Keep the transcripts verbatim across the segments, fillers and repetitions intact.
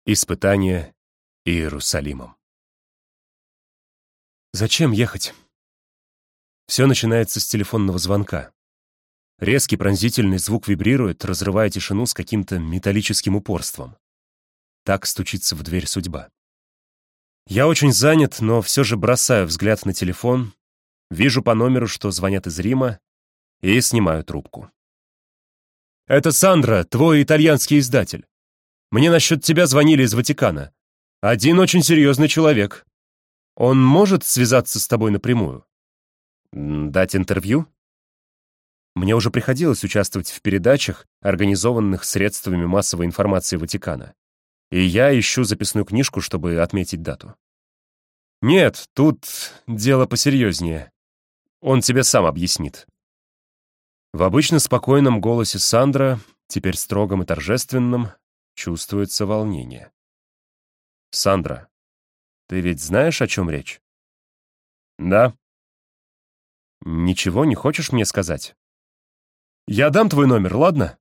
Испытание Иерусалимом. Зачем ехать? Все начинается с телефонного звонка. Резкий пронзительный звук вибрирует, разрывая тишину с каким-то металлическим упорством. Так стучится в дверь судьба. Я очень занят, но все же бросаю взгляд на телефон, вижу по номеру, что звонят из Рима, и снимаю трубку. «Это Сандра, твой итальянский издатель. Мне насчет тебя звонили из Ватикана. Один очень серьезный человек. Он может связаться с тобой напрямую? Дать интервью?» Мне уже приходилось участвовать в передачах, организованных средствами массовой информации Ватикана. И я ищу записную книжку, чтобы отметить дату. «Нет, тут дело посерьезнее. Он тебе сам объяснит». В обычно спокойном голосе Сандра, теперь строгом и торжественном, чувствуется волнение. «Сандра, ты ведь знаешь, о чем речь?» «Да». «Ничего не хочешь мне сказать?» «Я дам твой номер, ладно?»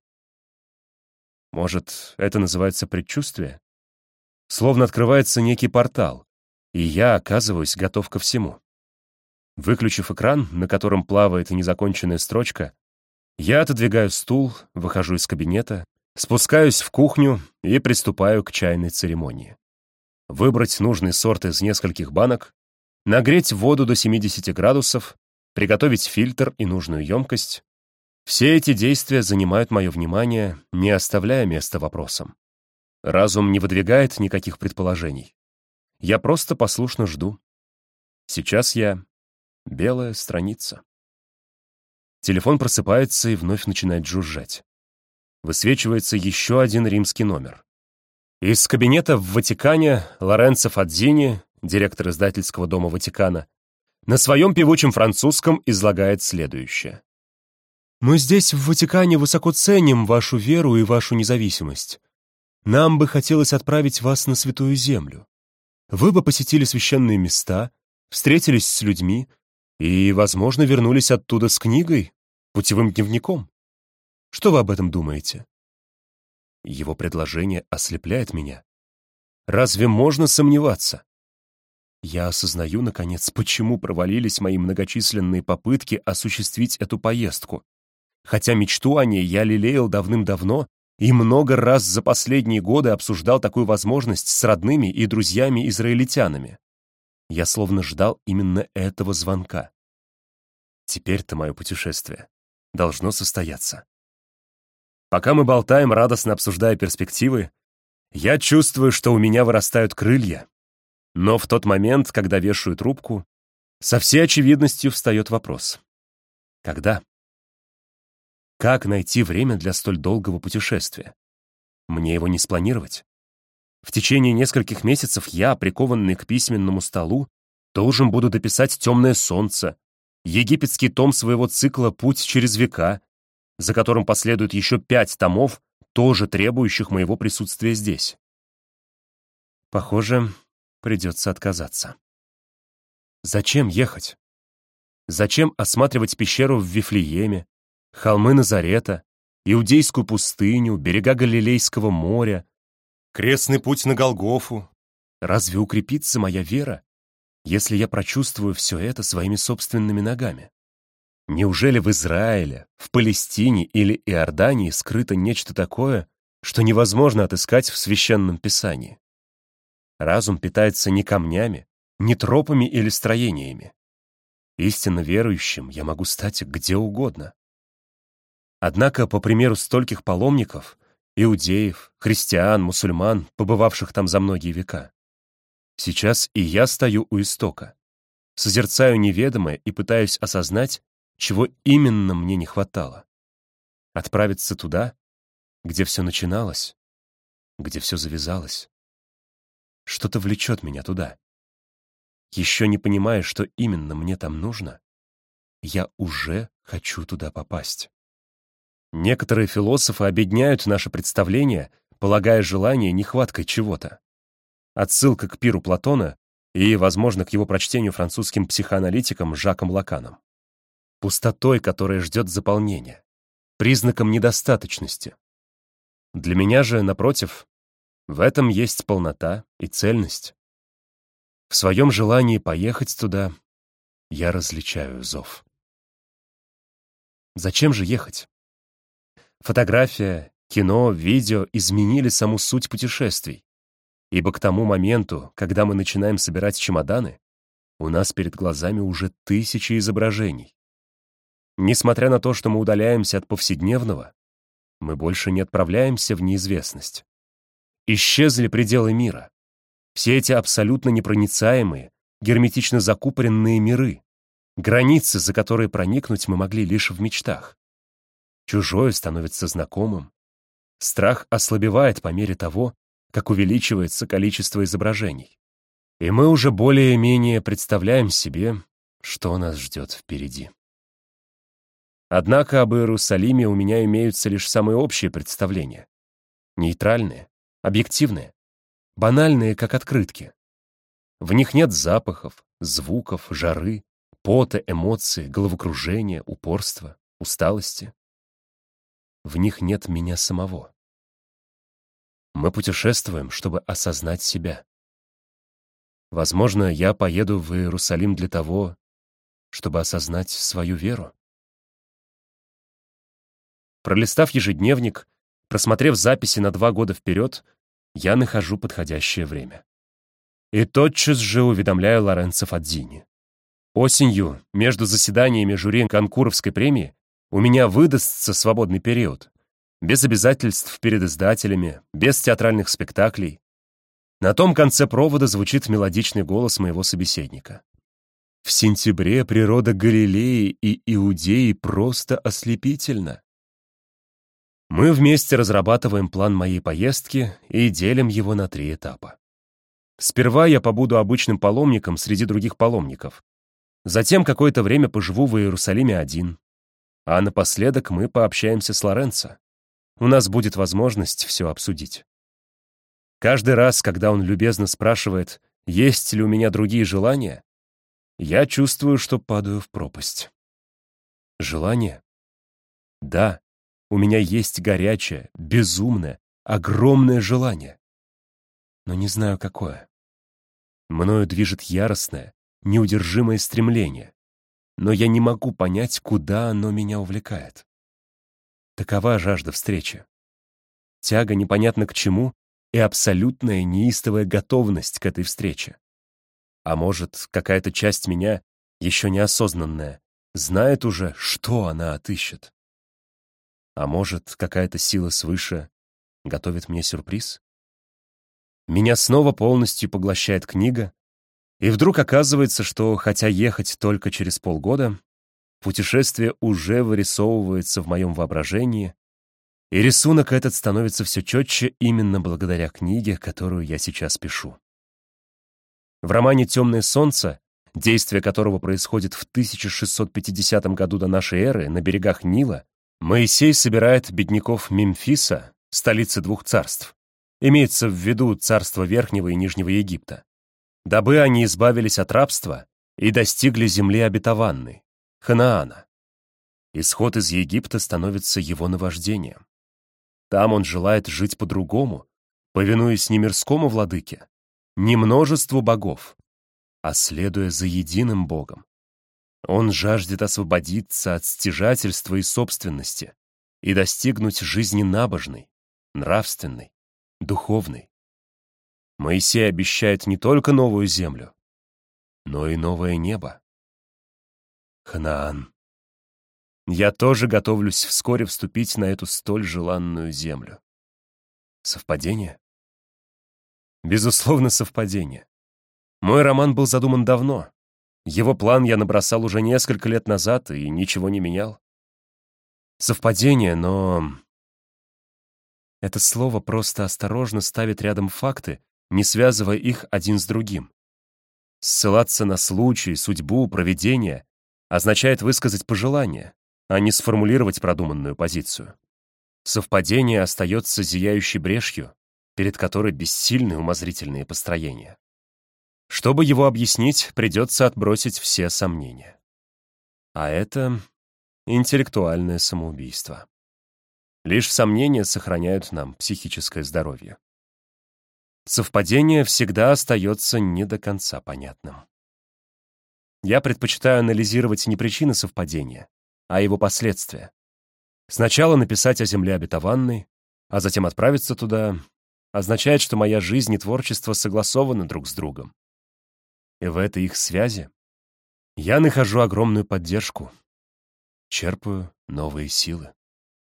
Может, это называется предчувствие? Словно открывается некий портал, и я оказываюсь готов ко всему. Выключив экран, на котором плавает незаконченная строчка, я отодвигаю стул, выхожу из кабинета, спускаюсь в кухню и приступаю к чайной церемонии. Выбрать нужный сорт из нескольких банок, нагреть воду до семидесяти градусов, приготовить фильтр и нужную емкость. Все эти действия занимают мое внимание, не оставляя места вопросам. Разум не выдвигает никаких предположений. Я просто послушно жду. Сейчас я — белая страница. Телефон просыпается и вновь начинает жужжать. Высвечивается еще один римский номер. Из кабинета в Ватикане Лоренцо Фадзини, директор издательского дома Ватикана, на своем певучем французском излагает следующее. «Мы здесь, в Ватикане, высоко ценим вашу веру и вашу независимость. Нам бы хотелось отправить вас на Святую Землю. Вы бы посетили священные места, встретились с людьми и, возможно, вернулись оттуда с книгой, путевым дневником. Что вы об этом думаете?» Его предложение ослепляет меня. Разве можно сомневаться? Я осознаю, наконец, почему провалились мои многочисленные попытки осуществить эту поездку. Хотя мечту о ней я лелеял давным-давно и много раз за последние годы обсуждал такую возможность с родными и друзьями-израильтянами. Я словно ждал именно этого звонка. Теперь-то мое путешествие должно состояться. Пока мы болтаем, радостно обсуждая перспективы, я чувствую, что у меня вырастают крылья. Но в тот момент, когда вешаю трубку, со всей очевидностью встает вопрос. Когда? Как найти время для столь долгого путешествия? Мне его не спланировать. В течение нескольких месяцев я, прикованный к письменному столу, должен буду дописать «Темное солнце», египетский том своего цикла «Путь через века», за которым последует еще пять томов, тоже требующих моего присутствия здесь. Похоже, придется отказаться. Зачем ехать? Зачем осматривать пещеру в Вифлееме, холмы Назарета, Иудейскую пустыню, берега Галилейского моря, крестный путь на Голгофу? Разве укрепится моя вера, если я прочувствую все это своими собственными ногами? Неужели в Израиле, в Палестине или Иордании скрыто нечто такое, что невозможно отыскать в Священном Писании? Разум питается не камнями, не тропами или строениями. Истинно верующим я могу стать где угодно. Однако, по примеру стольких паломников, иудеев, христиан, мусульман, побывавших там за многие века, сейчас и я стою у истока, созерцаю неведомое и пытаюсь осознать, чего именно мне не хватало. Отправиться туда, где все начиналось, где все завязалось. Что-то влечет меня туда. Еще не понимая, что именно мне там нужно, я уже хочу туда попасть. Некоторые философы объединяют наше представление, полагая желание нехваткой чего-то. Отсылка к пиру Платона и, возможно, к его прочтению французским психоаналитиком Жаком Лаканом. Пустотой, которая ждет заполнения, признаком недостаточности. Для меня же, напротив, В этом есть полнота и цельность. В своем желании поехать туда я различаю зов. Зачем же ехать? Фотография, кино, видео изменили саму суть путешествий, ибо к тому моменту, когда мы начинаем собирать чемоданы, у нас перед глазами уже тысячи изображений. Несмотря на то, что мы удаляемся от повседневного, мы больше не отправляемся в неизвестность. Исчезли пределы мира. Все эти абсолютно непроницаемые, герметично закупоренные миры, границы, за которые проникнуть мы могли лишь в мечтах. Чужое становится знакомым. Страх ослабевает по мере того, как увеличивается количество изображений. И мы уже более-менее представляем себе, что нас ждет впереди. Однако об Иерусалиме у меня имеются лишь самые общие представления. Нейтральные, объективные, банальные, как открытки. В них нет запахов, звуков, жары, пота, эмоций, головокружения, упорства, усталости. В них нет меня самого. Мы путешествуем, чтобы осознать себя. Возможно, я поеду в Иерусалим для того, чтобы осознать свою веру. Пролистав ежедневник, просмотрев записи на два года вперед, я нахожу подходящее время. И тотчас же уведомляю Лоренцо Фадзини. Осенью, между заседаниями жюри Конкуровской премии, у меня выдастся свободный период, без обязательств перед издателями, без театральных спектаклей. На том конце провода звучит мелодичный голос моего собеседника. В сентябре природа Галилеи и Иудеи просто ослепительна. Мы вместе разрабатываем план моей поездки и делим его на три этапа. Сперва я побуду обычным паломником среди других паломников. Затем какое-то время поживу в Иерусалиме один. А напоследок мы пообщаемся с Лоренцо. У нас будет возможность все обсудить. Каждый раз, когда он любезно спрашивает, есть ли у меня другие желания, я чувствую, что падаю в пропасть. Желание? Да, у меня есть горячее, безумное, огромное желание. Но не знаю, какое. Мною движет яростное, неудержимое стремление, но я не могу понять, куда оно меня увлекает. Такова жажда встречи. Тяга непонятно к чему и абсолютная неистовая готовность к этой встрече. А может, какая-то часть меня, еще неосознанная, знает уже, что она отыщет. А может, какая-то сила свыше готовит мне сюрприз? Меня снова полностью поглощает книга, и вдруг оказывается, что, хотя ехать только через полгода, путешествие уже вырисовывается в моем воображении, и рисунок этот становится все четче именно благодаря книге, которую я сейчас пишу. В романе «Темное солнце», действие которого происходит в тысяча шестьсот пятидесятом году до нашей эры на берегах Нила, Моисей собирает бедняков Мемфиса, столицы двух царств, имеется в виду царство Верхнего и Нижнего Египта, дабы они избавились от рабства и достигли земли обетованной, Ханаана. Исход из Египта становится его наваждением. Там он желает жить по-другому, повинуясь не мирскому владыке, не множеству богов, а следуя за единым Богом. Он жаждет освободиться от стяжательства и собственности и достигнуть жизни набожной, нравственной, духовной. Моисей обещает не только новую землю, но и новое небо. Ханаан. Я тоже готовлюсь вскоре вступить на эту столь желанную землю. Совпадение? Безусловно, совпадение. Мой роман был задуман давно. Его план я набросал уже несколько лет назад и ничего не менял. Совпадение, но... Это слово просто осторожно ставит рядом факты, не связывая их один с другим. Ссылаться на случай, судьбу, провидение означает высказать пожелание, а не сформулировать продуманную позицию. Совпадение остается зияющей брешью, перед которой бессильны умозрительные построения. Чтобы его объяснить, придется отбросить все сомнения. А это интеллектуальное самоубийство. Лишь сомнения сохраняют нам психическое здоровье. совпадение всегда остается не до конца понятным. Я предпочитаю анализировать не причины совпадения, а его последствия. Сначала написать о земле обетованной, а затем отправиться туда, означает, что моя жизнь и творчество согласованы друг с другом. И в этой их связи я нахожу огромную поддержку, черпаю новые силы.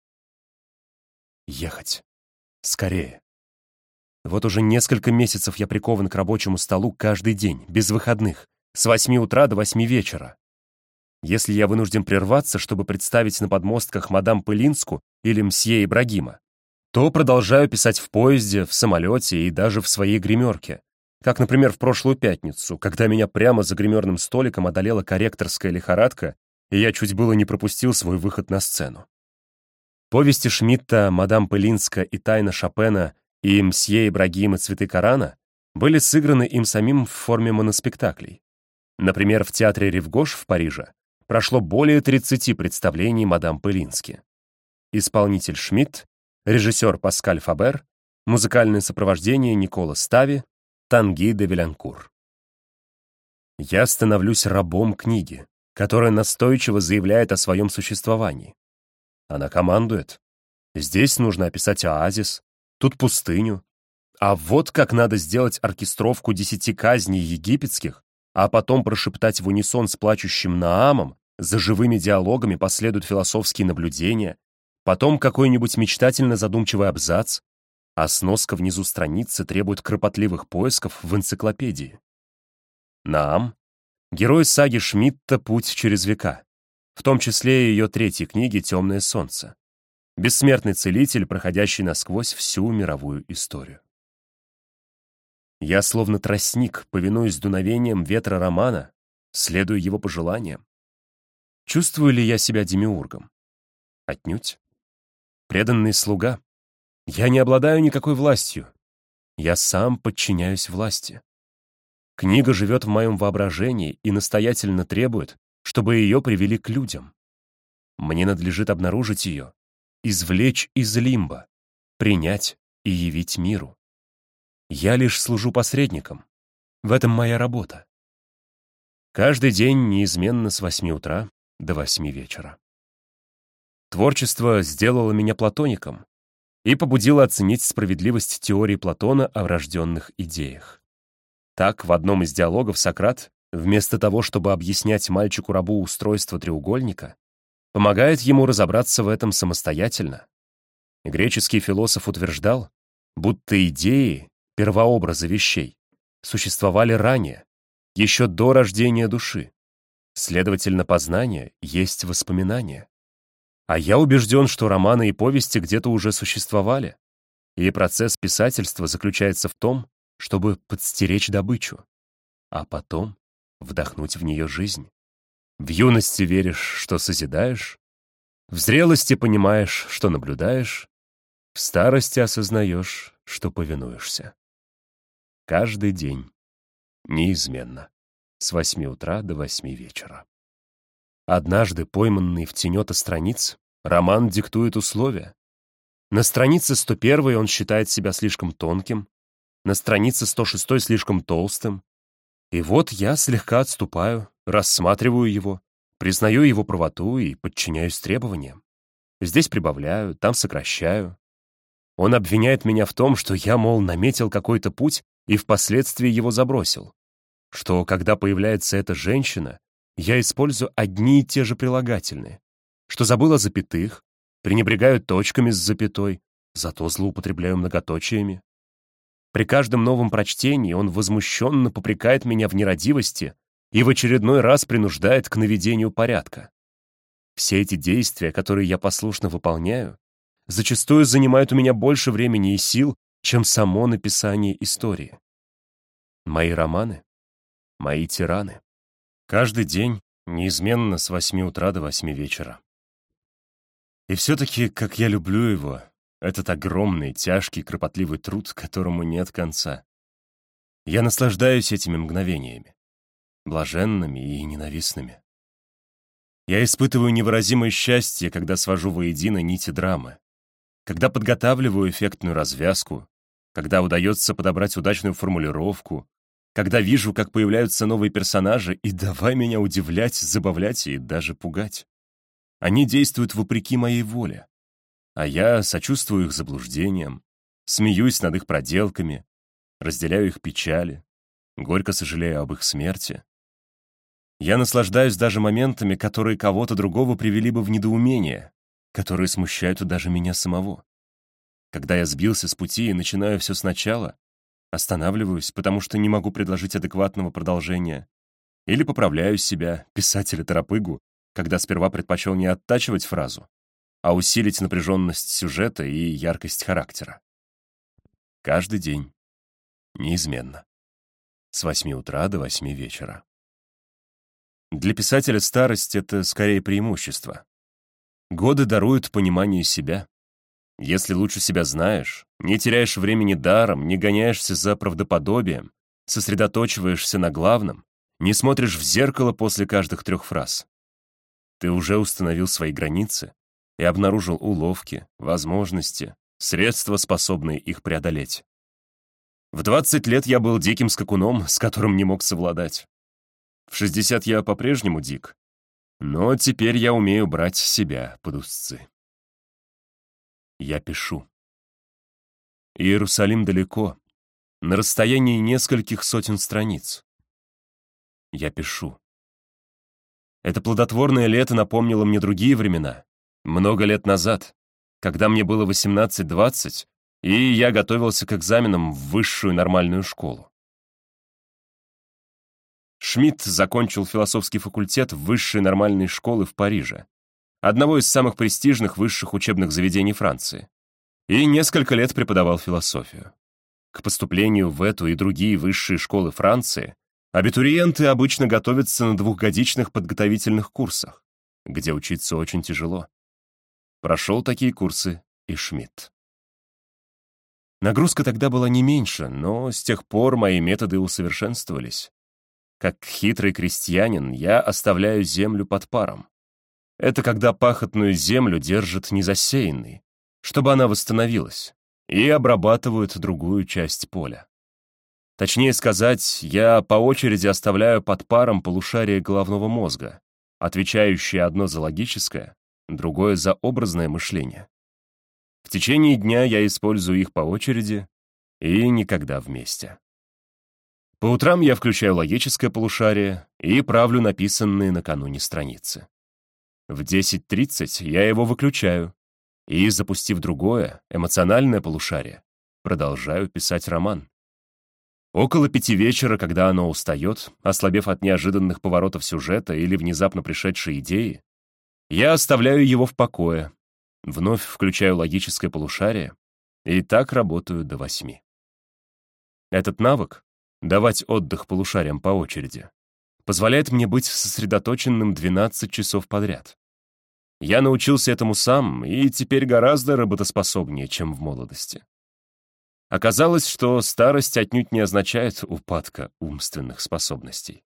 Ехать. Скорее. Вот уже несколько месяцев я прикован к рабочему столу каждый день, без выходных, с восьми утра до восьми вечера. Если я вынужден прерваться, чтобы представить на подмостках мадам Пылинску или мсье Ибрагима, то продолжаю писать в поезде, в самолете и даже в своей гримерке. Как, например, в прошлую пятницу, когда меня прямо за гримерным столиком одолела корректорская лихорадка, и я чуть было не пропустил свой выход на сцену. Повести Шмидта «Мадам Пылинска» и «Тайна Шопена» и «Мсье Ибрагим и цветы Корана» были сыграны им самим в форме моноспектаклей. Например, в театре Рив-Гош в Париже прошло более тридцати представлений «Мадам Пылински». Исполнитель Шмидт, режиссер Паскаль Фабер, музыкальное сопровождение Никола Стави, Танги де Вилянкур. Я становлюсь рабом книги, которая настойчиво заявляет о своем существовании. Она командует. Здесь нужно описать оазис, тут пустыню. А вот как надо сделать оркестровку десяти казней египетских, а потом прошептать в унисон с плачущим Наамом, за живыми диалогами последуют философские наблюдения, потом какой-нибудь мечтательно задумчивый абзац, а сноска внизу страницы требует кропотливых поисков в энциклопедии. Наам — герой саги Шмидта «Путь через века», в том числе и ее третьей книги «Темное солнце». Бессмертный целитель, проходящий насквозь всю мировую историю. Я словно тростник, повинуясь дуновениям ветра романа, следую его пожеланиям. Чувствую ли я себя демиургом? Отнюдь. Преданный слуга. Я не обладаю никакой властью. Я сам подчиняюсь власти. Книга живет в моем воображении и настоятельно требует, чтобы ее привели к людям. Мне надлежит обнаружить ее, извлечь из лимба, принять и явить миру. Я лишь служу посредником. В этом моя работа. Каждый день неизменно с восьми утра до восьми вечера. Творчество сделало меня платоником и побудило оценить справедливость теории Платона о врожденных идеях. Так, в одном из диалогов Сократ, вместо того, чтобы объяснять мальчику-рабу устройство треугольника, помогает ему разобраться в этом самостоятельно. Греческий философ утверждал, будто идеи, первообразы вещей, существовали ранее, еще до рождения души. Следовательно, познание есть воспоминание. А я убежден, что романы и повести где-то уже существовали, и процесс писательства заключается в том, чтобы подстеречь добычу, а потом вдохнуть в нее жизнь. В юности веришь, что созидаешь, в зрелости понимаешь, что наблюдаешь, в старости осознаешь, что повинуешься. Каждый день, неизменно, с восьми утра до восьми вечера. Однажды, пойманный в тенета страниц, роман диктует условия. На странице сто первой он считает себя слишком тонким, на странице сто шестой слишком толстым. И вот я слегка отступаю, рассматриваю его, признаю его правоту и подчиняюсь требованиям. Здесь прибавляю, там сокращаю. Он обвиняет меня в том, что я, мол, наметил какой-то путь и впоследствии его забросил, что, когда появляется эта женщина, я использую одни и те же прилагательные, что забыл о запятых, пренебрегаю точками с запятой, зато злоупотребляю многоточиями. При каждом новом прочтении он возмущенно попрекает меня в нерадивости и в очередной раз принуждает к наведению порядка. Все эти действия, которые я послушно выполняю, зачастую занимают у меня больше времени и сил, чем само написание истории. Мои романы — мои тираны. Каждый день, неизменно с восьми утра до восьми вечера. И все-таки, как я люблю его, этот огромный, тяжкий, кропотливый труд, которому нет конца. Я наслаждаюсь этими мгновениями, блаженными и ненавистными. Я испытываю невыразимое счастье, когда свожу воедино нити драмы, когда подготавливаю эффектную развязку, когда удается подобрать удачную формулировку, когда вижу, как появляются новые персонажи, и давай меня удивлять, забавлять и даже пугать. Они действуют вопреки моей воле, а я сочувствую их заблуждениям, смеюсь над их проделками, разделяю их печали, горько сожалею об их смерти. Я наслаждаюсь даже моментами, которые кого-то другого привели бы в недоумение, которые смущают даже меня самого. Когда я сбился с пути и начинаю все сначала, останавливаюсь, потому что не могу предложить адекватного продолжения, или поправляю себя, писателя-торопыгу, когда сперва предпочел не оттачивать фразу, а усилить напряженность сюжета и яркость характера. Каждый день. Неизменно. С восьми утра до восьми вечера. Для писателя старость — это скорее преимущество. Годы даруют пониманию себя. Если лучше себя знаешь, не теряешь времени даром, не гоняешься за правдоподобием, сосредоточиваешься на главном, не смотришь в зеркало после каждых трех фраз. Ты уже установил свои границы и обнаружил уловки, возможности, средства, способные их преодолеть. В двадцать лет я был диким скакуном, с которым не мог совладать. В шестьдесят я по-прежнему дик, но теперь я умею брать себя под узцы. Я пишу. Иерусалим далеко, на расстоянии нескольких сотен страниц. Я пишу. Это плодотворное лето напомнило мне другие времена, много лет назад, когда мне было восемнадцать-двадцать, и я готовился к экзаменам в высшую нормальную школу. Шмидт закончил философский факультет высшей нормальной школы в Париже, одного из самых престижных высших учебных заведений Франции, и несколько лет преподавал философию. К поступлению в эту и другие высшие школы Франции абитуриенты обычно готовятся на двухгодичных подготовительных курсах, где учиться очень тяжело. Прошел такие курсы и Шмидт. Нагрузка тогда была не меньше, но с тех пор мои методы усовершенствовались. Как хитрый крестьянин, я оставляю землю под паром. Это когда пахотную землю держат незасеянной, чтобы она восстановилась, и обрабатывают другую часть поля. Точнее сказать, я по очереди оставляю под паром полушария головного мозга, отвечающие одно за логическое, другое за образное мышление. В течение дня я использую их по очереди и никогда вместе. По утрам я включаю логическое полушарие и правлю написанные накануне страницы. В десять тридцать я его выключаю и, запустив другое, эмоциональное полушарие, продолжаю писать роман. Около пяти вечера, когда оно устает, ослабев от неожиданных поворотов сюжета или внезапно пришедшей идеи, я оставляю его в покое, вновь включаю логическое полушарие и так работаю до восьми. Этот навык — давать отдых полушариям по очереди — позволяет мне быть сосредоточенным двенадцать часов подряд. Я научился этому сам и теперь гораздо работоспособнее, чем в молодости. Оказалось, что старость отнюдь не означает упадка умственных способностей.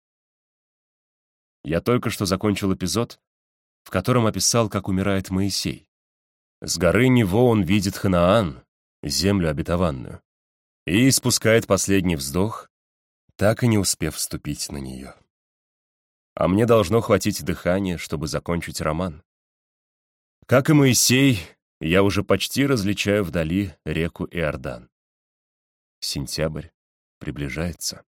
Я только что закончил эпизод, в котором описал, как умирает Моисей. С горы Нево он видит Ханаан, землю обетованную, и испускает последний вздох, так и не успев вступить на нее. А мне должно хватить дыхания, чтобы закончить роман. Как и Моисей, я уже почти различаю вдали реку Иордан. Сентябрь приближается.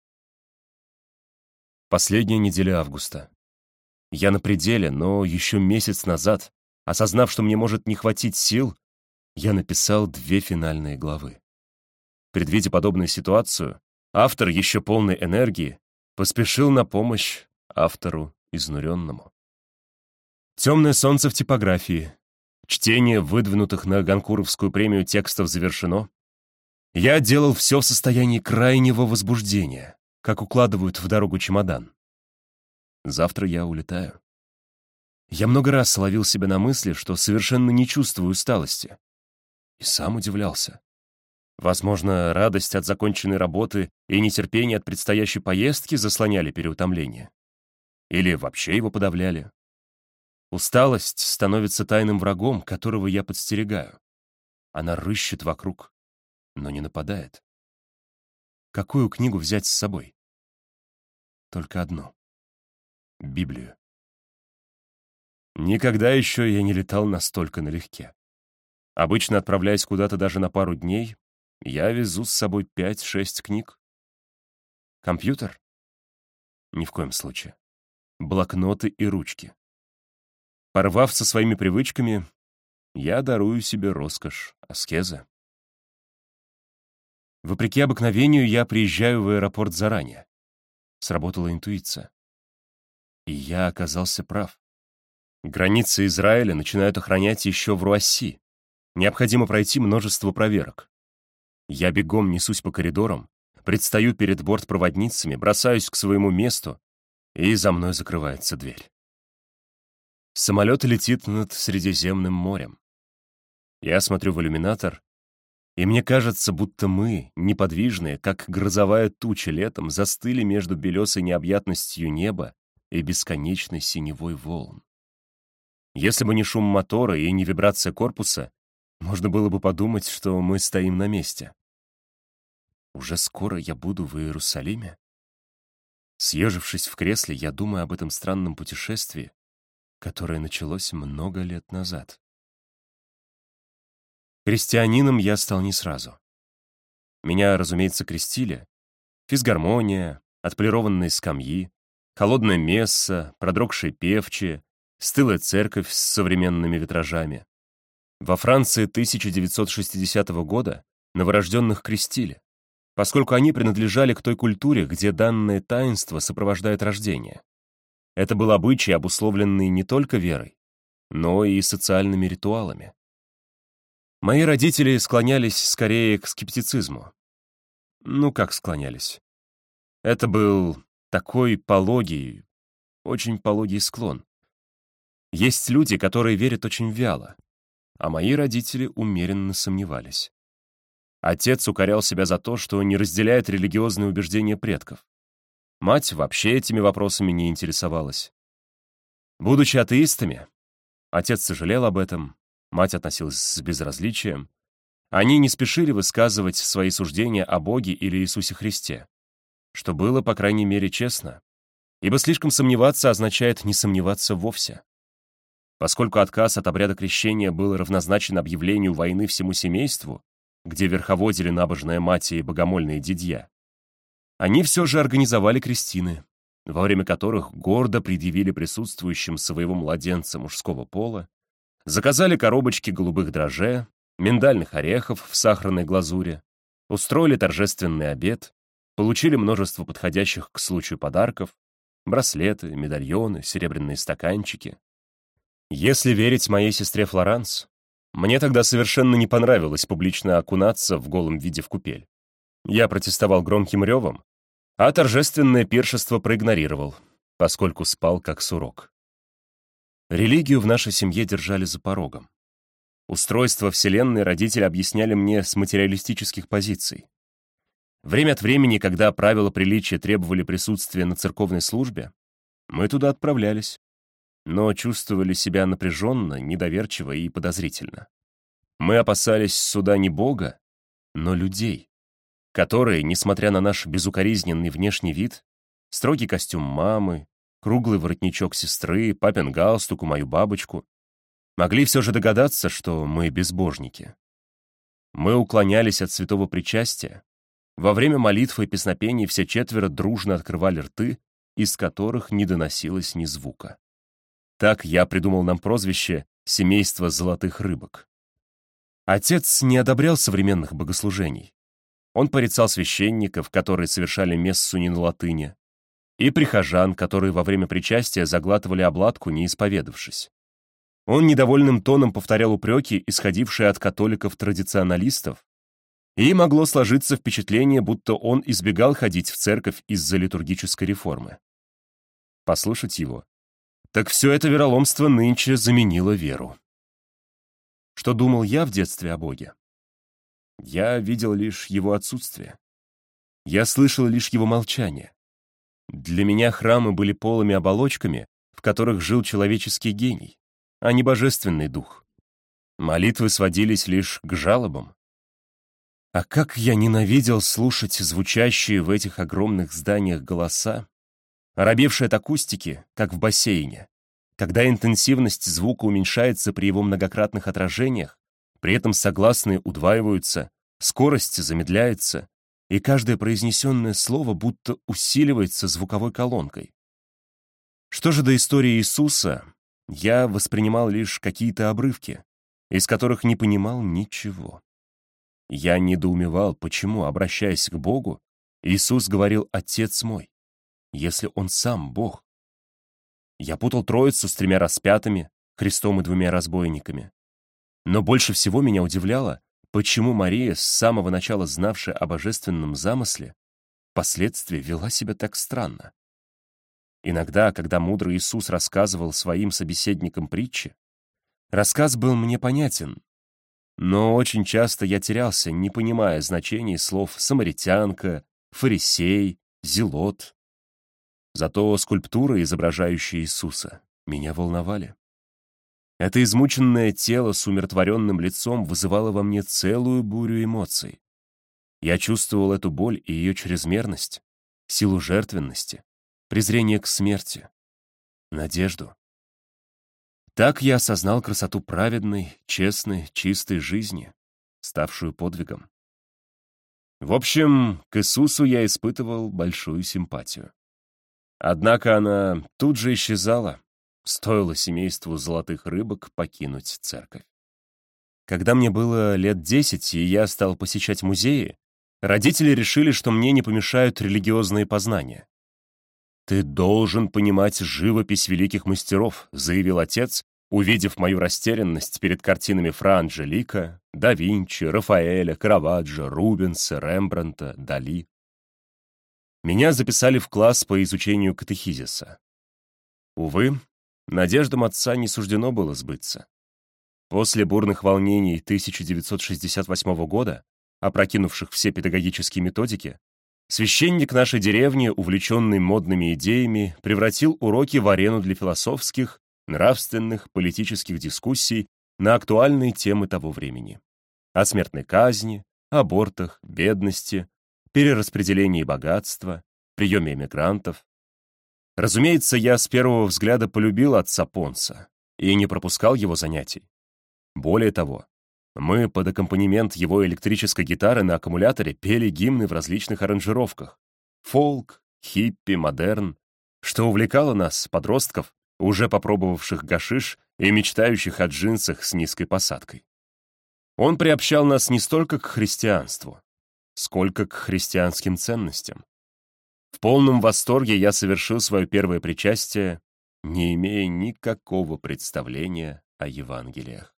Последняя неделя августа. Я на пределе, но еще месяц назад, осознав, что мне может не хватить сил, я написал две финальные главы. Предвидя подобную ситуацию, автор, еще полной энергии, поспешил на помощь автору изнуренному. «Темное солнце» в типографии. Чтение выдвинутых на Гонкуровскую премию текстов завершено. Я делал все в состоянии крайнего возбуждения, как укладывают в дорогу чемодан. Завтра я улетаю. Я много раз ловил себя на мысли, что совершенно не чувствую усталости. И сам удивлялся. Возможно, радость от законченной работы и нетерпение от предстоящей поездки заслоняли переутомление. Или вообще его подавляли. Усталость становится тайным врагом, которого я подстерегаю. Она рыщет вокруг, но не нападает. Какую книгу взять с собой? Только одну. Библию. Никогда еще я не летал настолько налегке. Обычно, отправляясь куда-то даже на пару дней, я везу с собой пять-шесть книг. Компьютер? Ни в коем случае. Блокноты и ручки. Порвав со своими привычками, я дарую себе роскошь аскеза. Вопреки обыкновению, я приезжаю в аэропорт заранее. Сработала интуиция. И я оказался прав. Границы Израиля начинают охранять еще в Руасси. Необходимо пройти множество проверок. Я бегом несусь по коридорам, предстаю перед бортпроводницами, бросаюсь к своему месту, и за мной закрывается дверь. Самолет летит над Средиземным морем. Я смотрю в иллюминатор, и мне кажется, будто мы, неподвижные, как грозовая туча летом, застыли между белесой необъятностью неба и бесконечной синевой волн. Если бы не шум мотора и не вибрация корпуса, можно было бы подумать, что мы стоим на месте. Уже скоро я буду в Иерусалиме? Съежившись в кресле, я думаю об этом странном путешествии, которое началось много лет назад. Христианином я стал не сразу. Меня, разумеется, крестили. Физгармония, отполированные скамьи, холодное месса, продрогшие певчие, стылая церковь с современными витражами. Во Франции тысяча девятьсот шестидесятого года новорожденных крестили, поскольку они принадлежали к той культуре, где данное таинство сопровождает рождение. Это был обычай, обусловленный не только верой, но и социальными ритуалами. Мои родители склонялись скорее к скептицизму. Ну, как склонялись? Это был такой пологий, очень пологий склон. Есть люди, которые верят очень вяло, а мои родители умеренно сомневались. Отец укорял себя за то, что не разделяет религиозные убеждения предков. Мать вообще этими вопросами не интересовалась. Будучи атеистами, отец сожалел об этом, мать относилась с безразличием. Они не спешили высказывать свои суждения о Боге или Иисусе Христе, что было, по крайней мере, честно, ибо слишком сомневаться означает не сомневаться вовсе. Поскольку отказ от обряда крещения был равнозначен объявлению войны всему семейству, где верховодили набожная мать и богомольные дядья, они все же организовали крестины, во время которых гордо предъявили присутствующим своего младенца мужского пола, заказали коробочки голубых дрожжей, миндальных орехов в сахарной глазури, устроили торжественный обед, получили множество подходящих к случаю подарков, браслеты, медальоны, серебряные стаканчики. Если верить моей сестре Флоранс, мне тогда совершенно не понравилось публично окунаться в голом виде в купель. Я протестовал громким ревом, а торжественное пиршество проигнорировал, поскольку спал как сурок. Религию в нашей семье держали за порогом. Устройство Вселенной родители объясняли мне с материалистических позиций. Время от времени, когда правила приличия требовали присутствия на церковной службе, мы туда отправлялись, но чувствовали себя напряженно, недоверчиво и подозрительно. Мы опасались суда не Бога, но людей, которые, несмотря на наш безукоризненный внешний вид, строгий костюм мамы, круглый воротничок сестры, папин галстук у мою бабочку, могли все же догадаться, что мы безбожники. Мы уклонялись от святого причастия. Во время молитвы и песнопений все четверо дружно открывали рты, из которых не доносилось ни звука. Так я придумал нам прозвище «Семейство золотых рыбок». Отец не одобрял современных богослужений. Он порицал священников, которые совершали мессу не на латыни, и прихожан, которые во время причастия заглатывали обладку, не исповедавшись. Он недовольным тоном повторял упреки, исходившие от католиков-традиционалистов, и могло сложиться впечатление, будто он избегал ходить в церковь из-за литургической реформы. Послушать его, так все это вероломство нынче заменило веру. Что думал я в детстве о Боге? Я видел лишь его отсутствие. Я слышал лишь его молчание. Для меня храмы были полыми оболочками, в которых жил человеческий гений, а не божественный дух. Молитвы сводились лишь к жалобам. А как я ненавидел слушать звучащие в этих огромных зданиях голоса, оробевшие от акустики, как в бассейне, когда интенсивность звука уменьшается при его многократных отражениях, при этом согласные удваиваются, скорость замедляется, и каждое произнесенное слово будто усиливается звуковой колонкой. Что же до истории Иисуса, я воспринимал лишь какие-то обрывки, из которых не понимал ничего. Я недоумевал, почему, обращаясь к Богу, Иисус говорил «Отец мой», если Он сам Бог. Я путал Троицу с тремя распятыми, Христом и двумя разбойниками. Но больше всего меня удивляло, почему Мария, с самого начала знавшая о божественном замысле, впоследствии вела себя так странно. Иногда, когда мудрый Иисус рассказывал своим собеседникам притчи, рассказ был мне понятен, но очень часто я терялся, не понимая значений слов «самаритянка», «фарисей», «зелот». Зато скульптуры, изображающие Иисуса, меня волновали. Это измученное тело с умиротворенным лицом вызывало во мне целую бурю эмоций. Я чувствовал эту боль и ее чрезмерность, силу жертвенности, презрение к смерти, надежду. Так я осознал красоту праведной, честной, чистой жизни, ставшую подвигом. В общем, к Иисусу я испытывал большую симпатию. Однако она тут же исчезала, стоило семейству золотых рыбок покинуть церковь. Когда мне было лет десять, и я стал посещать музеи, родители решили, что мне не помешают религиозные познания. «Ты должен понимать живопись великих мастеров», — заявил отец, увидев мою растерянность перед картинами Фра Анджелика, да Винчи, Рафаэля, Караваджо, Рубенса, Рембрандта, Дали. Меня записали в класс по изучению катехизиса. Увы, надеждам отца не суждено было сбыться. После бурных волнений тысяча девятьсот шестьдесят восьмого года, опрокинувших все педагогические методики, священник нашей деревни, увлеченный модными идеями, превратил уроки в арену для философских, нравственных, политических дискуссий на актуальные темы того времени. О смертной казни, абортах, бедности, перераспределении богатства, приеме эмигрантов. Разумеется, я с первого взгляда полюбил отца Понса и не пропускал его занятий. Более того, мы под аккомпанемент его электрической гитары на аккумуляторе пели гимны в различных аранжировках. Фолк, хиппи, модерн, что увлекало нас, подростков, уже попробовавших гашиш и мечтающих о джинсах с низкой посадкой. Он приобщал нас не столько к христианству, сколько к христианским ценностям. В полном восторге я совершил свое первое причастие, не имея никакого представления о Евангелиях.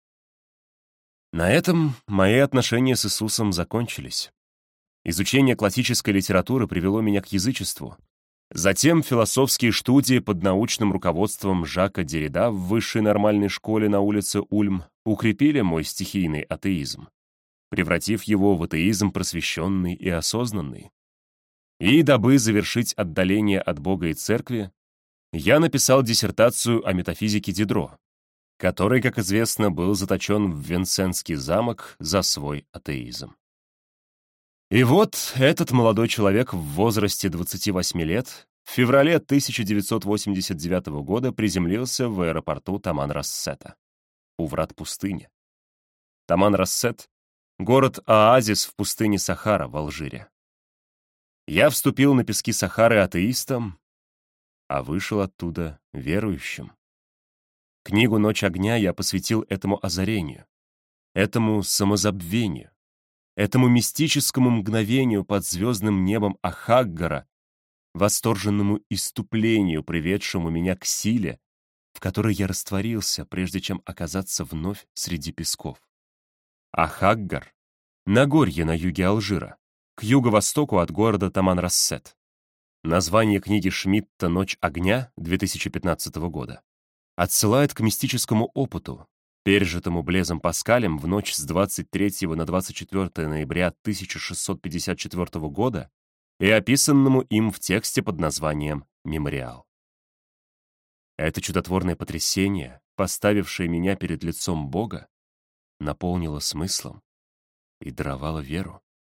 На этом мои отношения с Иисусом закончились. Изучение классической литературы привело меня к язычеству. Затем философские студии под научным руководством Жака Деррида в высшей нормальной школе на улице Ульм укрепили мой стихийный атеизм, превратив его в атеизм просвещенный и осознанный. И дабы завершить отдаление от Бога и Церкви, я написал диссертацию о метафизике Дидро, который, как известно, был заточен в Винсентский замок за свой атеизм. И вот этот молодой человек в возрасте двадцати восьми лет в феврале тысяча девятьсот восемьдесят девятого года приземлился в аэропорту Таман-Рассета, у врат пустыни. Таман-Рассет — город-оазис в пустыне Сахара в Алжире. Я вступил на пески Сахары атеистом, а вышел оттуда верующим. Книгу «Ночь огня» я посвятил этому озарению, этому самозабвению, этому мистическому мгновению под звездным небом Ахаггара, восторженному иступлению, приведшему меня к силе, в которой я растворился, прежде чем оказаться вновь среди песков. Ахаггар — Нагорье на юге Алжира, к юго-востоку от города Таман-Рассет. Название книги Шмидта «Ночь огня» две тысячи пятнадцатого года отсылает к мистическому опыту, пережитому Блезом Паскалем в ночь с двадцать третьего на двадцать четвёртое ноября тысяча шестьсот пятьдесят четвёртого года и описанному им в тексте под названием «Мемориал». Это чудотворное потрясение, поставившее меня перед лицом Бога, наполнило смыслом и даровало веру.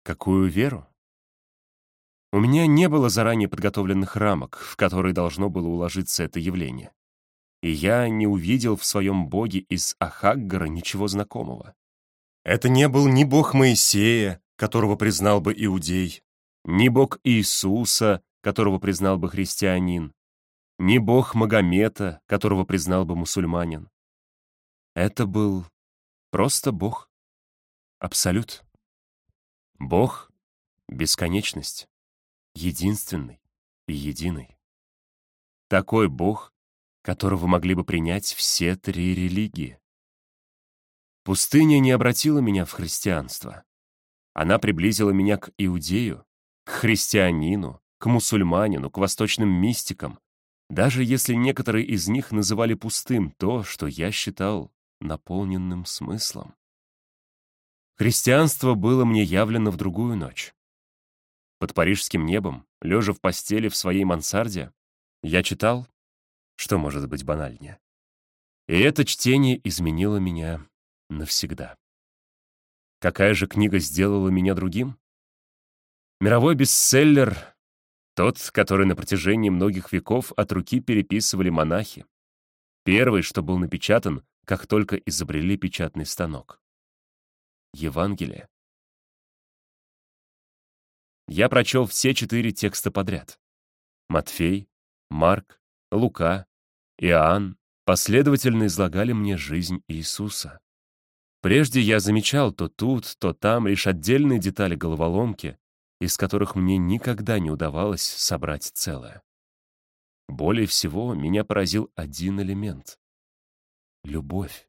Какую веру? У меня не было заранее подготовленных рамок, в которые должно было уложиться это явление. И я не увидел в своем боге из Ахаггара ничего знакомого. Это не был ни бог Моисея, которого признал бы иудей, ни бог Иисуса, которого признал бы христианин, ни бог Магомета, которого признал бы мусульманин. Это был просто бог. Абсолют. Бог — бесконечность, единственный и единый. Такой бог, которого могли бы принять все три религии. Пустыня не обратила меня в христианство. Она приблизила меня к иудею, к христианину, к мусульманину, к восточным мистикам, даже если некоторые из них называли пустым то, что я считал наполненным смыслом. Христианство было мне явлено в другую ночь. Под парижским небом, лежа в постели в своей мансарде, я читал, что может быть банальнее. И это чтение изменило меня навсегда. Какая же книга сделала меня другим? Мировой бестселлер, тот, который на протяжении многих веков от руки переписывали монахи. Первый, что был напечатан, как только изобрели печатный станок. Евангелие. Я прочел все четыре текста подряд. Матфей, Марк, Лука, Иоанн последовательно излагали мне жизнь Иисуса. Прежде я замечал то тут, то там лишь отдельные детали головоломки, из которых мне никогда не удавалось собрать целое. Более всего меня поразил один элемент — любовь.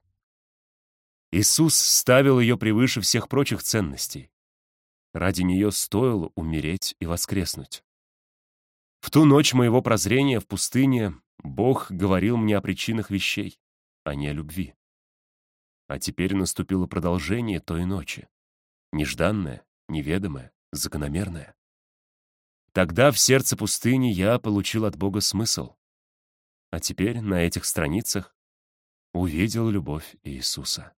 Иисус ставил ее превыше всех прочих ценностей. Ради нее стоило умереть и воскреснуть. В ту ночь моего прозрения в пустыне Бог говорил мне о причинах вещей, а не о любви. А теперь наступило продолжение той ночи. Нежданное, неведомое, закономерное. Тогда в сердце пустыни я получил от Бога смысл. А теперь на этих страницах увидел любовь Иисуса.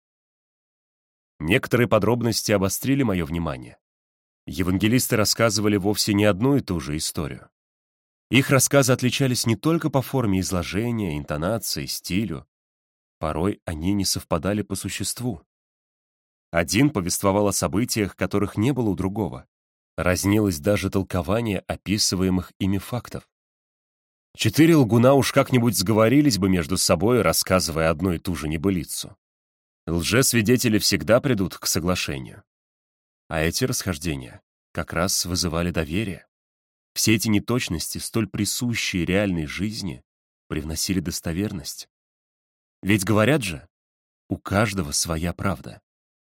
Некоторые подробности обострили мое внимание. Евангелисты рассказывали вовсе не одну и ту же историю. Их рассказы отличались не только по форме изложения, интонации, стилю. Порой они не совпадали по существу. Один повествовал о событиях, которых не было у другого. Разнилось даже толкование описываемых ими фактов. Четыре лгуна уж как-нибудь сговорились бы между собой, рассказывая одну и ту же небылицу. Лжесвидетели всегда придут к соглашению. А эти расхождения как раз вызывали доверие. Все эти неточности, столь присущие реальной жизни, привносили достоверность. Ведь говорят же, у каждого своя правда.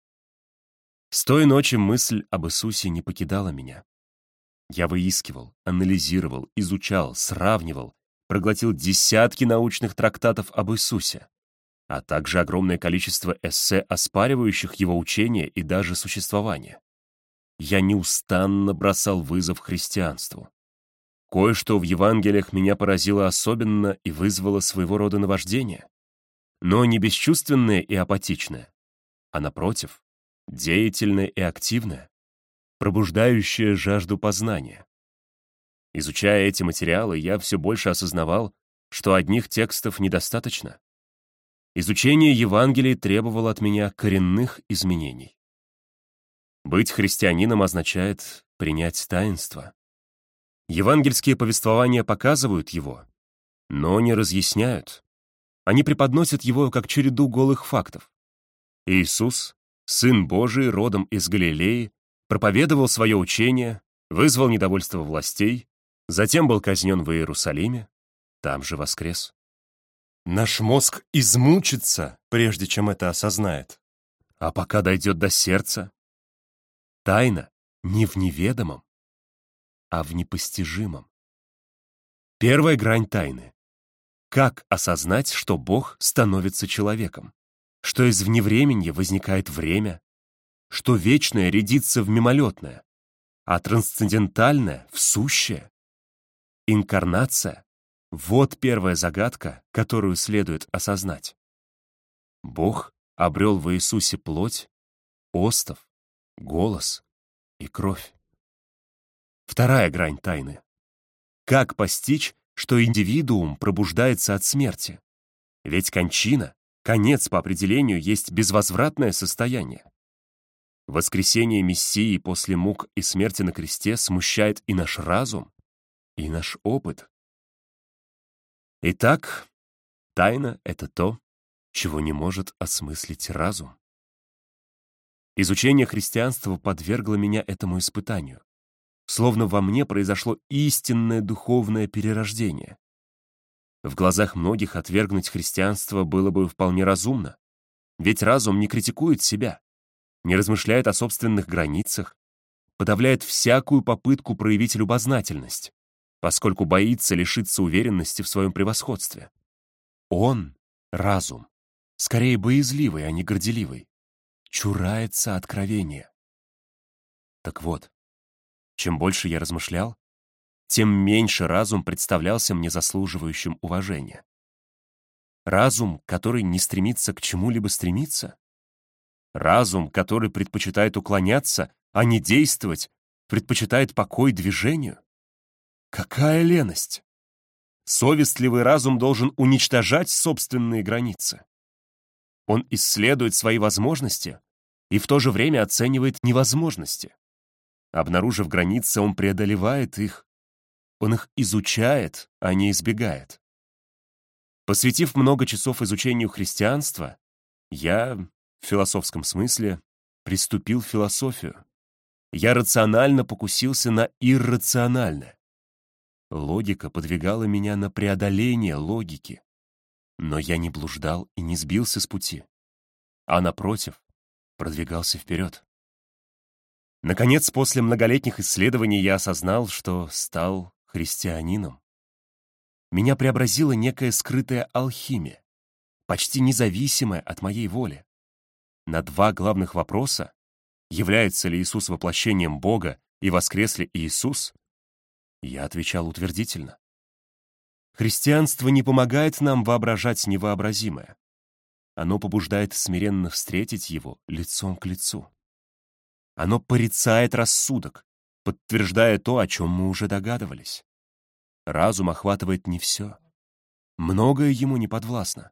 С той ночи мысль об Иисусе не покидала меня. Я выискивал, анализировал, изучал, сравнивал, проглотил десятки научных трактатов об Иисусе, а также огромное количество эссе, оспаривающих его учение и даже существование. Я неустанно бросал вызов христианству. Кое-что в Евангелиях меня поразило особенно и вызвало своего рода наваждение, но не бесчувственное и апатичное, а, напротив, деятельное и активное, пробуждающее жажду познания. Изучая эти материалы, я все больше осознавал, что одних текстов недостаточно. Изучение Евангелий требовало от меня коренных изменений. Быть христианином означает принять таинство. Евангельские повествования показывают его, но не разъясняют. Они преподносят его как череду голых фактов. Иисус, Сын Божий, родом из Галилеи, проповедовал свое учение, вызвал недовольство властей, затем был казнен в Иерусалиме, там же воскрес. Наш мозг измучится, прежде чем это осознает. А пока дойдет до сердца, тайна не в неведомом, а в непостижимом. Первая грань тайны. Как осознать, что Бог становится человеком? Что из вневременья возникает время? Что вечное рядится в мимолетное, а трансцендентальное — в сущее? Инкарнация — вот первая загадка, которую следует осознать. Бог обрел в Иисусе плоть, остов, голос, и кровь. Вторая грань тайны. Как постичь, что индивидуум пробуждается от смерти? Ведь кончина, конец по определению, есть безвозвратное состояние. Воскресение Мессии после мук и смерти на кресте смущает и наш разум, и наш опыт. Итак, тайна — это то, чего не может осмыслить разум. Изучение христианства подвергло меня этому испытанию, словно во мне произошло истинное духовное перерождение. В глазах многих отвергнуть христианство было бы вполне разумно, ведь разум не критикует себя, не размышляет о собственных границах, подавляет всякую попытку проявить любознательность, поскольку боится лишиться уверенности в своем превосходстве. Он, разум, скорее боязливый, а не горделивый, чурается откровения. Так вот, чем больше я размышлял, тем меньше разум представлялся мне заслуживающим уважения. Разум, который не стремится к чему-либо стремиться? Разум, который предпочитает уклоняться, а не действовать, предпочитает покой движению? Какая леность! Совестливый разум должен уничтожать собственные границы. Он исследует свои возможности и в то же время оценивает невозможности. Обнаружив границы, он преодолевает их. Он их изучает, а не избегает. Посвятив много часов изучению христианства, я, в философском смысле, приступил в философию. Я рационально покусился на иррациональное. Логика подвигала меня на преодоление логики. Но я не блуждал и не сбился с пути, а, напротив, продвигался вперед. Наконец, после многолетних исследований я осознал, что стал христианином. Меня преобразила некая скрытая алхимия, почти независимая от моей воли. На два главных вопроса — является ли Иисус воплощением Бога и воскрес ли Иисус? Я отвечал утвердительно. Христианство не помогает нам воображать невообразимое. Оно побуждает смиренно встретить его лицом к лицу. Оно порицает рассудок, подтверждая то, о чем мы уже догадывались. Разум охватывает не все. Многое ему не подвластно.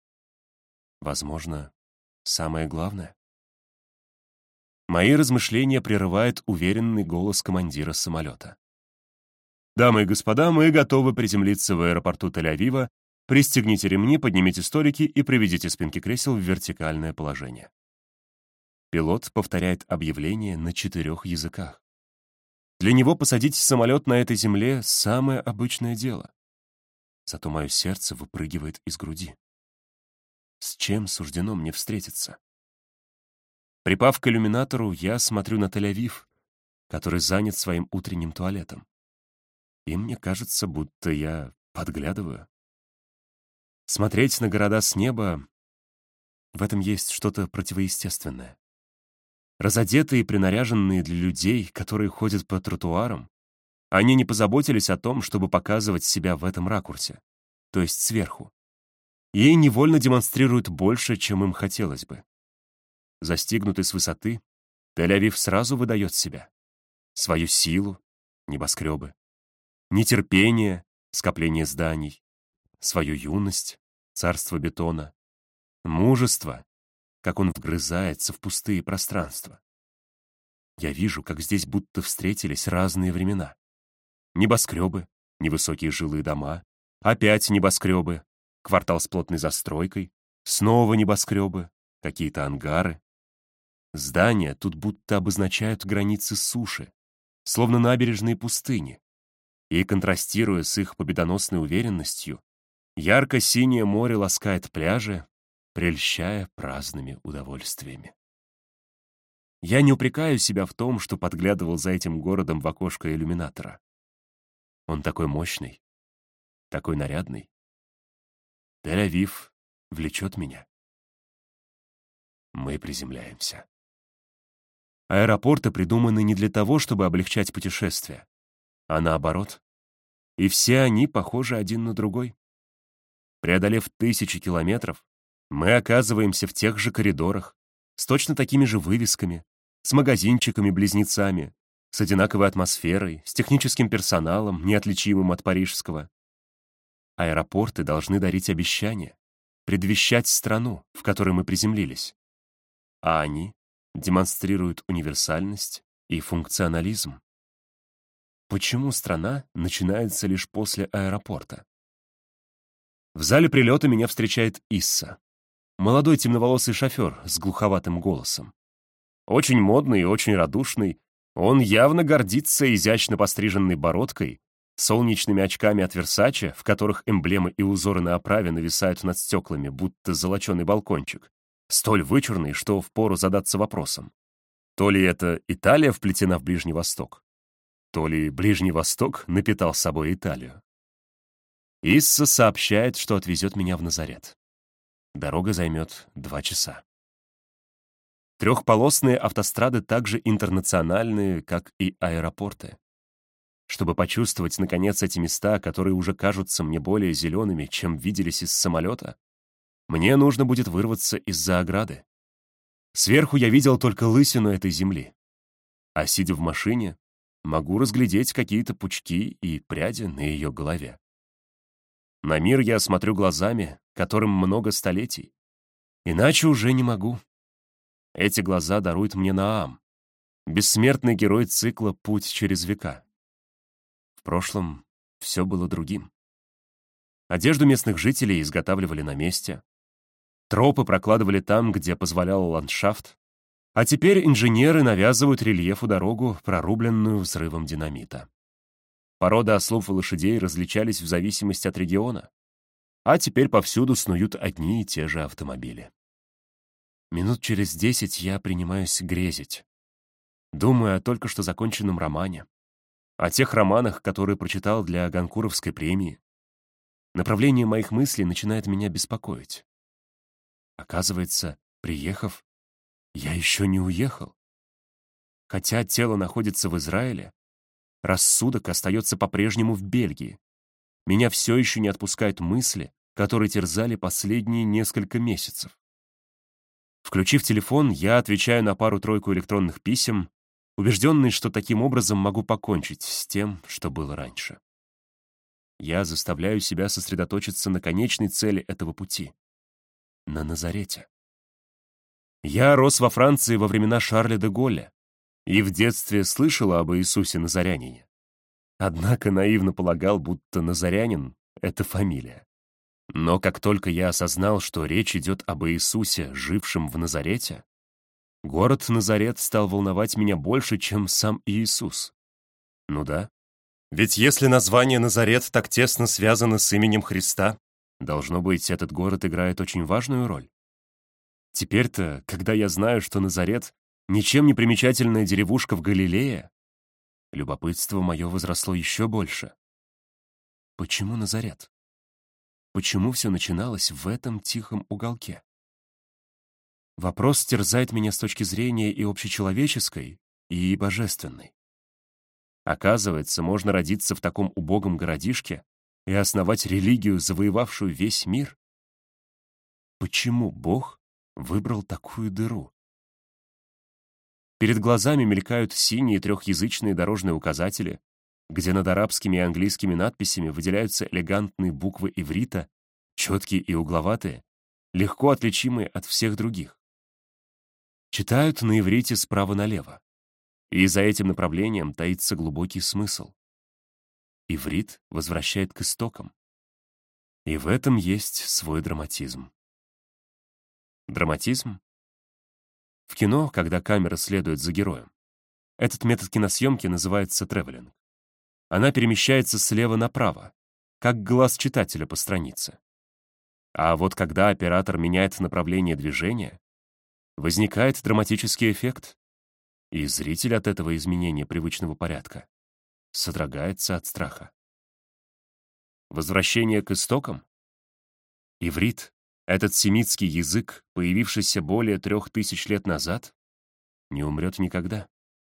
Возможно, самое главное. Мои размышления прерывает уверенный голос командира самолета. «Дамы и господа, мы готовы приземлиться в аэропорту Тель-Авива. Пристегните ремни, поднимите столики и приведите спинки кресел в вертикальное положение». Пилот повторяет объявление на четырех языках. Для него посадить самолет на этой земле — самое обычное дело. Зато мое сердце выпрыгивает из груди. С чем суждено мне встретиться? Припав к иллюминатору, я смотрю на Тель-Авив, который занят своим утренним туалетом. И мне кажется, будто я подглядываю. Смотреть на города с неба — в этом есть что-то противоестественное. Разодетые и принаряженные для людей, которые ходят по тротуарам, они не позаботились о том, чтобы показывать себя в этом ракурсе, то есть сверху. И невольно демонстрируют больше, чем им хотелось бы. Застигнутый с высоты, Тель-Авив сразу выдает себя. Свою силу, небоскребы. Нетерпение, скопление зданий. Свою юность, царство бетона. Мужество, как он вгрызается в пустые пространства. Я вижу, как здесь будто встретились разные времена. Небоскребы, невысокие жилые дома, опять небоскребы, квартал с плотной застройкой, снова небоскребы, какие-то ангары. Здания тут будто обозначают границы суши, словно набережные пустыни, и, контрастируя с их победоносной уверенностью, ярко-синее море ласкает пляжи, прельщая праздными удовольствиями. Я не упрекаю себя в том, что подглядывал за этим городом в окошко иллюминатора. Он такой мощный, такой нарядный. Тель-Авив влечет меня. Мы приземляемся. Аэропорты придуманы не для того, чтобы облегчать путешествие, а наоборот. И все они похожи один на другой. Преодолев тысячи километров, мы оказываемся в тех же коридорах, с точно такими же вывесками, с магазинчиками-близнецами, с одинаковой атмосферой, с техническим персоналом, неотличимым от парижского. Аэропорты должны дарить обещания, предвещать страну, в которой мы приземлились. А они демонстрируют универсальность и функционализм. Почему страна начинается лишь после аэропорта? В зале прилета меня встречает Исса, молодой темноволосый шофер с глуховатым голосом. Очень модный и очень радушный, он явно гордится изящно постриженной бородкой, солнечными очками от Версаче, в которых эмблемы и узоры на оправе нависают над стеклами, будто золоченый балкончик, столь вычурный, что впору задаться вопросом. То ли это Италия вплетена в Ближний Восток, то ли Ближний Восток напитал собой Италию. Исса сообщает, что отвезет меня в Назарет. Дорога займет два часа. Трехполосные автострады также интернациональные, как и аэропорты. Чтобы почувствовать, наконец, эти места, которые уже кажутся мне более зелеными, чем виделись из самолета, мне нужно будет вырваться из-за ограды. Сверху я видел только лысину этой земли. А сидя в машине, могу разглядеть какие-то пучки и пряди на ее голове. На мир я смотрю глазами, которым много столетий. Иначе уже не могу. Эти глаза даруют мне Наам, бессмертный герой цикла «Путь через века». В прошлом все было другим. Одежду местных жителей изготавливали на месте. Тропы прокладывали там, где позволял ландшафт. А теперь инженеры навязывают рельефу дорогу, прорубленную взрывом динамита. Породы ослов и лошадей различались в зависимости от региона. А теперь повсюду снуют одни и те же автомобили. Минут через десять я принимаюсь грезить. Думаю о только что законченном романе. О тех романах, которые прочитал для Гонкуровской премии. Направление моих мыслей начинает меня беспокоить. Оказывается, приехав, я еще не уехал. Хотя тело находится в Израиле, рассудок остается по-прежнему в Бельгии. Меня все еще не отпускают мысли, которые терзали последние несколько месяцев. Включив телефон, я отвечаю на пару-тройку электронных писем, убежденный, что таким образом могу покончить с тем, что было раньше. Я заставляю себя сосредоточиться на конечной цели этого пути — на Назарете. Я рос во Франции во времена Шарля де Голля и в детстве слышал об Иисусе Назарянине. Однако наивно полагал, будто Назарянин — это фамилия. Но как только я осознал, что речь идет об Иисусе, жившем в Назарете, город Назарет стал волновать меня больше, чем сам Иисус. Ну да. Ведь если название Назарет так тесно связано с именем Христа, должно быть, этот город играет очень важную роль. Теперь-то, когда я знаю, что Назарет — ничем не примечательная деревушка в Галилее, любопытство мое возросло еще больше. Почему Назарет? Почему все начиналось в этом тихом уголке? Вопрос терзает меня с точки зрения и общечеловеческой, и божественной. Оказывается, можно родиться в таком убогом городишке и основать религию, завоевавшую весь мир. Почему Бог выбрал такую дыру? Перед глазами мелькают синие трехязычные дорожные указатели, где над арабскими и английскими надписями выделяются элегантные буквы иврита, четкие и угловатые, легко отличимые от всех других. Читают на иврите справа налево, и за этим направлением таится глубокий смысл. Иврит возвращает к истокам. И в этом есть свой драматизм. Драматизм? В кино, когда камера следует за героем, этот метод киносъемки называется тревелинг. Она перемещается слева направо, как глаз читателя по странице. А вот когда оператор меняет направление движения, возникает драматический эффект, и зритель от этого изменения привычного порядка содрогается от страха. Возвращение к истокам? Иврит, этот семитский язык, появившийся более трех тысяч лет назад, не умрет никогда.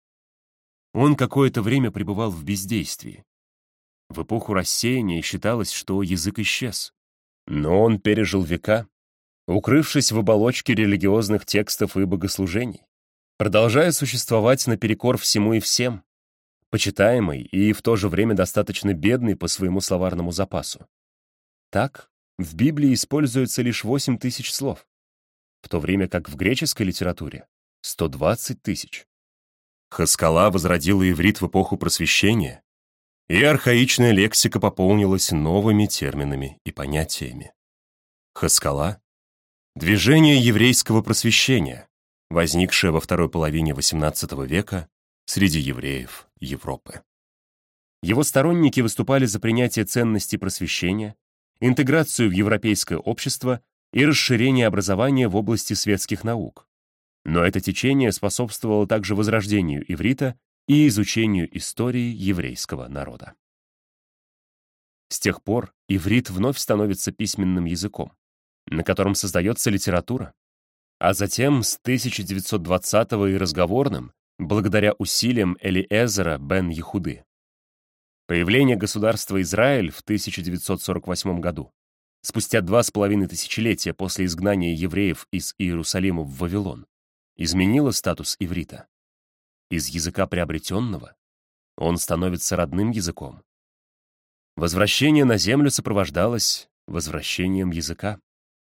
Он какое-то время пребывал в бездействии. В эпоху рассеяния считалось, что язык исчез. Но он пережил века, укрывшись в оболочке религиозных текстов и богослужений, продолжая существовать наперекор всему и всем, почитаемый и в то же время достаточно бедный по своему словарному запасу. Так, в Библии используется лишь восемь тысяч слов, в то время как в греческой литературе — сто двадцать тысяч. Хаскала возродила иврит в эпоху Просвещения, и архаичная лексика пополнилась новыми терминами и понятиями. Хаскала — движение еврейского просвещения, возникшее во второй половине восемнадцатого века среди евреев Европы. Его сторонники выступали за принятие ценностей просвещения, интеграцию в европейское общество и расширение образования в области светских наук. Но это течение способствовало также возрождению иврита и изучению истории еврейского народа. С тех пор иврит вновь становится письменным языком, на котором создается литература, а затем с тысяча девятьсот двадцатого и разговорным, благодаря усилиям Элиэзера бен Ехуды. Появление государства Израиль в тысяча девятьсот сорок восьмом году, спустя два с половиной тысячелетия после изгнания евреев из Иерусалима в Вавилон, изменило статус иврита. Из языка приобретенного он становится родным языком. Возвращение на землю сопровождалось возвращением языка.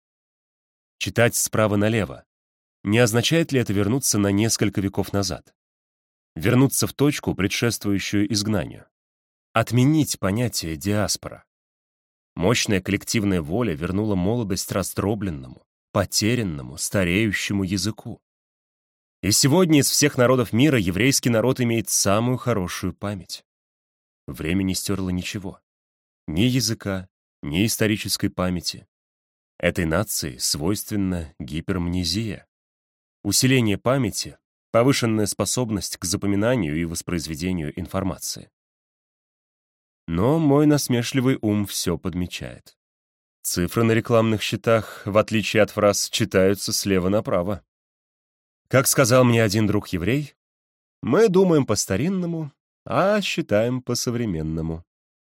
Читать справа налево. Не означает ли это вернуться на несколько веков назад? Вернуться в точку, предшествующую изгнанию. Отменить понятие диаспора. Мощная коллективная воля вернула молодость раздробленному, потерянному, стареющему языку. И сегодня из всех народов мира еврейский народ имеет самую хорошую память. Время не стерло ничего. Ни языка, ни исторической памяти. Этой нации свойственна гипермнезия. Усиление памяти, повышенная способность к запоминанию и воспроизведению информации. Но мой насмешливый ум все подмечает. Цифры на рекламных счетах, в отличие от фраз, читаются слева направо. Как сказал мне один друг-еврей, мы думаем по-старинному, а считаем по-современному.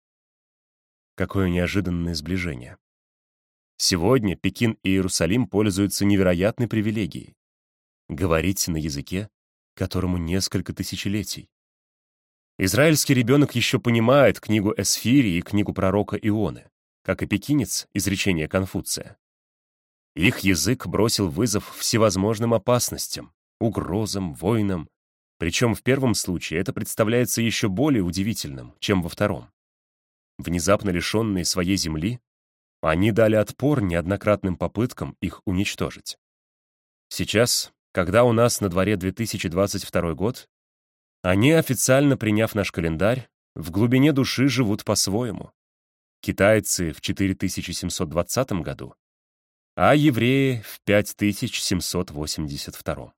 Какое неожиданное сближение. Сегодня Пекин и Иерусалим пользуются невероятной привилегией — говорить на языке, которому несколько тысячелетий. Израильский ребенок еще понимает книгу Эсфири и книгу пророка Ионы, как и пекинец изречение Конфуция. Их язык бросил вызов всевозможным опасностям, угрозам, войнам, причем в первом случае это представляется еще более удивительным, чем во втором. Внезапно лишенные своей земли, они дали отпор неоднократным попыткам их уничтожить. Сейчас, когда у нас на дворе две тысячи двадцать второй год, они, официально приняв наш календарь, в глубине души живут по-своему. Китайцы в четыре тысячи семьсот двадцатом году, а евреи в пять тысяч семьсот восемьдесят втором.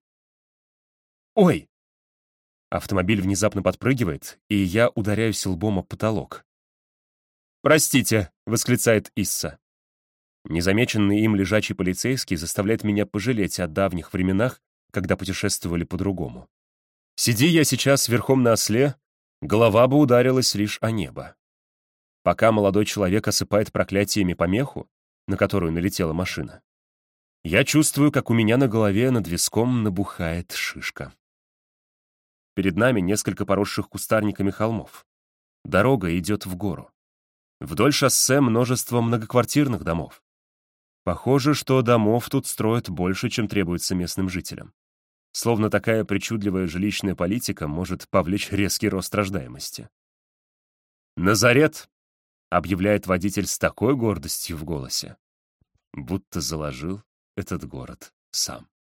Ой! Автомобиль внезапно подпрыгивает, и я ударяюсь лбом об потолок. «Простите!» — восклицает Исса. Незамеченный им лежачий полицейский заставляет меня пожалеть о давних временах, когда путешествовали по-другому. Сиди я сейчас верхом на осле, голова бы ударилась лишь о небо. Пока молодой человек осыпает проклятиями помеху, на которую налетела машина, я чувствую, как у меня на голове над виском набухает шишка. Перед нами несколько поросших кустарниками холмов. Дорога идет в гору. Вдоль шоссе множество многоквартирных домов. Похоже, что домов тут строят больше, чем требуется местным жителям. Словно такая причудливая жилищная политика может повлечь резкий рост рождаемости. «Назарет!» — объявляет водитель с такой гордостью в голосе, будто заложил этот город сам.